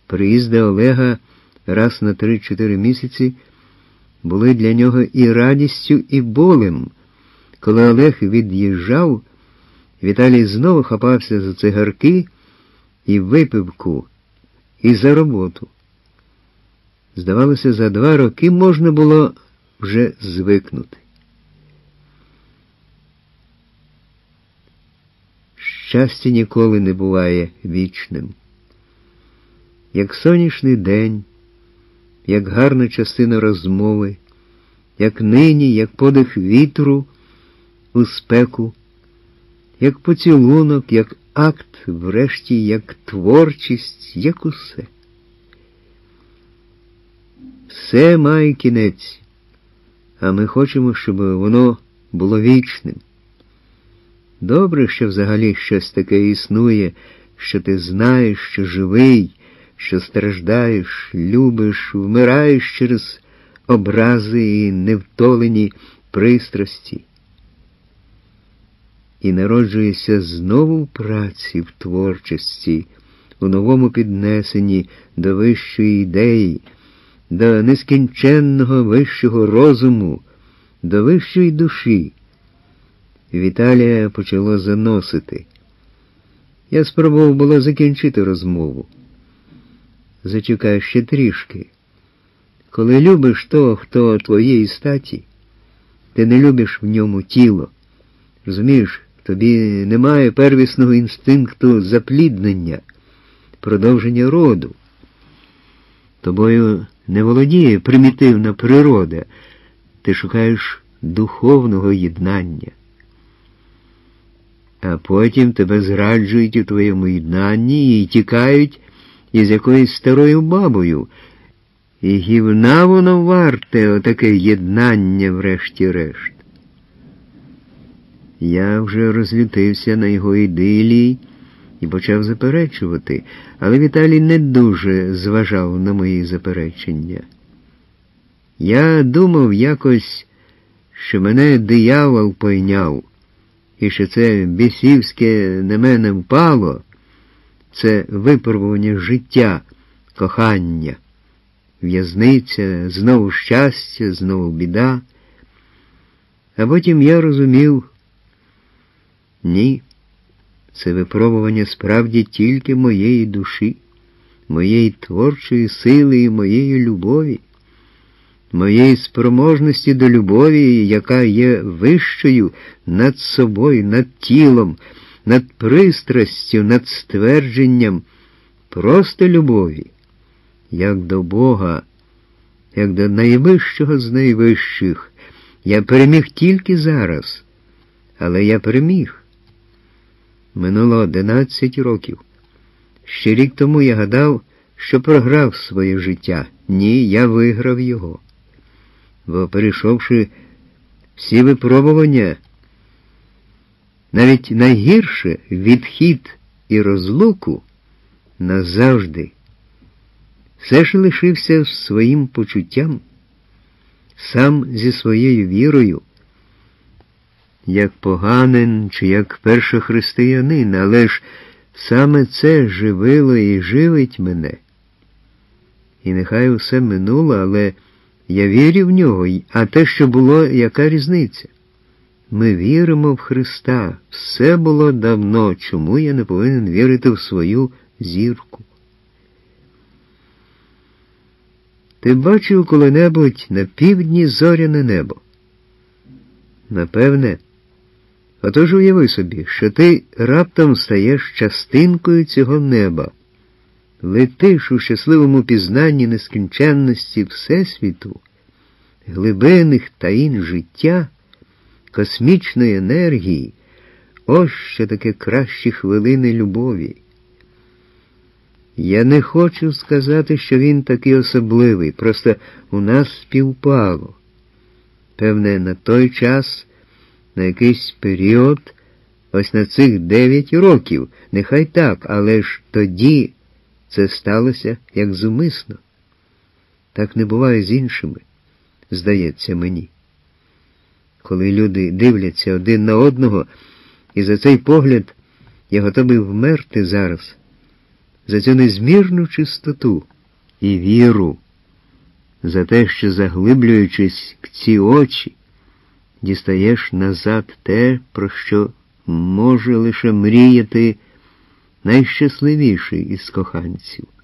Приїзди Олега раз на 3-4 місяці були для нього і радістю, і болем. Коли Олег від'їжджав, Віталій знову хапався за цигарки і випивку, і за роботу. Здавалося, за 2 роки можна було вже звикнути. Щастя ніколи не буває вічним. Як сонячний день, як гарна частина розмови, як нині, як подих вітру у спеку, як поцілунок, як акт, врешті, як творчість, як усе. Все має кінець, а ми хочемо, щоб воно було вічним. Добре, що взагалі щось таке існує, що ти знаєш, що живий, що страждаєш, любиш, вмираєш через образи і невтолені пристрасті. І народжуєшся знову в праці, в творчості, у новому піднесенні до вищої ідеї, до нескінченного вищого розуму, до вищої душі. Віталія почало заносити. Я спробував було закінчити розмову. Зачекай ще трішки. Коли любиш того, хто твоєї статі, ти не любиш в ньому тіло. Розумієш, тобі немає первісного інстинкту запліднення, продовження роду. Тобою не володіє примітивна природа, ти шукаєш духовного єднання. А потім тебе зраджують у твоєму єднанні і тікають із якоюсь старою бабою. І гівна воно варте, отаке єднання врешті-решт. Я вже розлютився на його ідилії і почав заперечувати, але Віталій не дуже зважав на мої заперечення. Я думав якось, що мене диявол пойняв, і що це бісівське на мене впало, це випробування життя, кохання, в'язниця, знову щастя, знову біда. А потім я розумів, ні, це випробування справді тільки моєї душі, моєї творчої сили і моєї любові, моєї спроможності до любові, яка є вищою над собою, над тілом, над пристрастю, над ствердженням, просто любові, як до Бога, як до найвищого з найвищих. Я переміг тільки зараз, але я переміг. Минуло 11 років. Ще рік тому я гадав, що програв своє життя. Ні, я виграв його. Бо перейшовши всі випробування, навіть найгірше відхід і розлуку назавжди, все ж лишився своїм почуттям, сам зі своєю вірою, як поганин чи як першохристиянин, але ж саме це живило і живить мене. І нехай усе минуло, але я вірю в нього, а те, що було, яка різниця? Ми віримо в Христа. Все було давно. Чому я не повинен вірити в свою зірку? Ти бачив коли-небудь на півдні зоряне небо? Напевне. Отож уяви собі, що ти раптом стаєш частинкою цього неба, летиш у щасливому пізнанні нескінченності Всесвіту, глибинних таїн життя, космічної енергії. Ось що таке кращі хвилини любові. Я не хочу сказати, що він такий особливий, просто у нас співпало. Певне, на той час, на якийсь період, ось на цих 9 років, нехай так, але ж тоді це сталося як зумисно. Так не буває з іншими, здається мені. Коли люди дивляться один на одного, і за цей погляд я готовий вмерти зараз, за цю незмірну чистоту і віру, за те, що, заглиблюючись в ці очі, дістаєш назад те, про що може лише мріяти найщасливіший із коханців.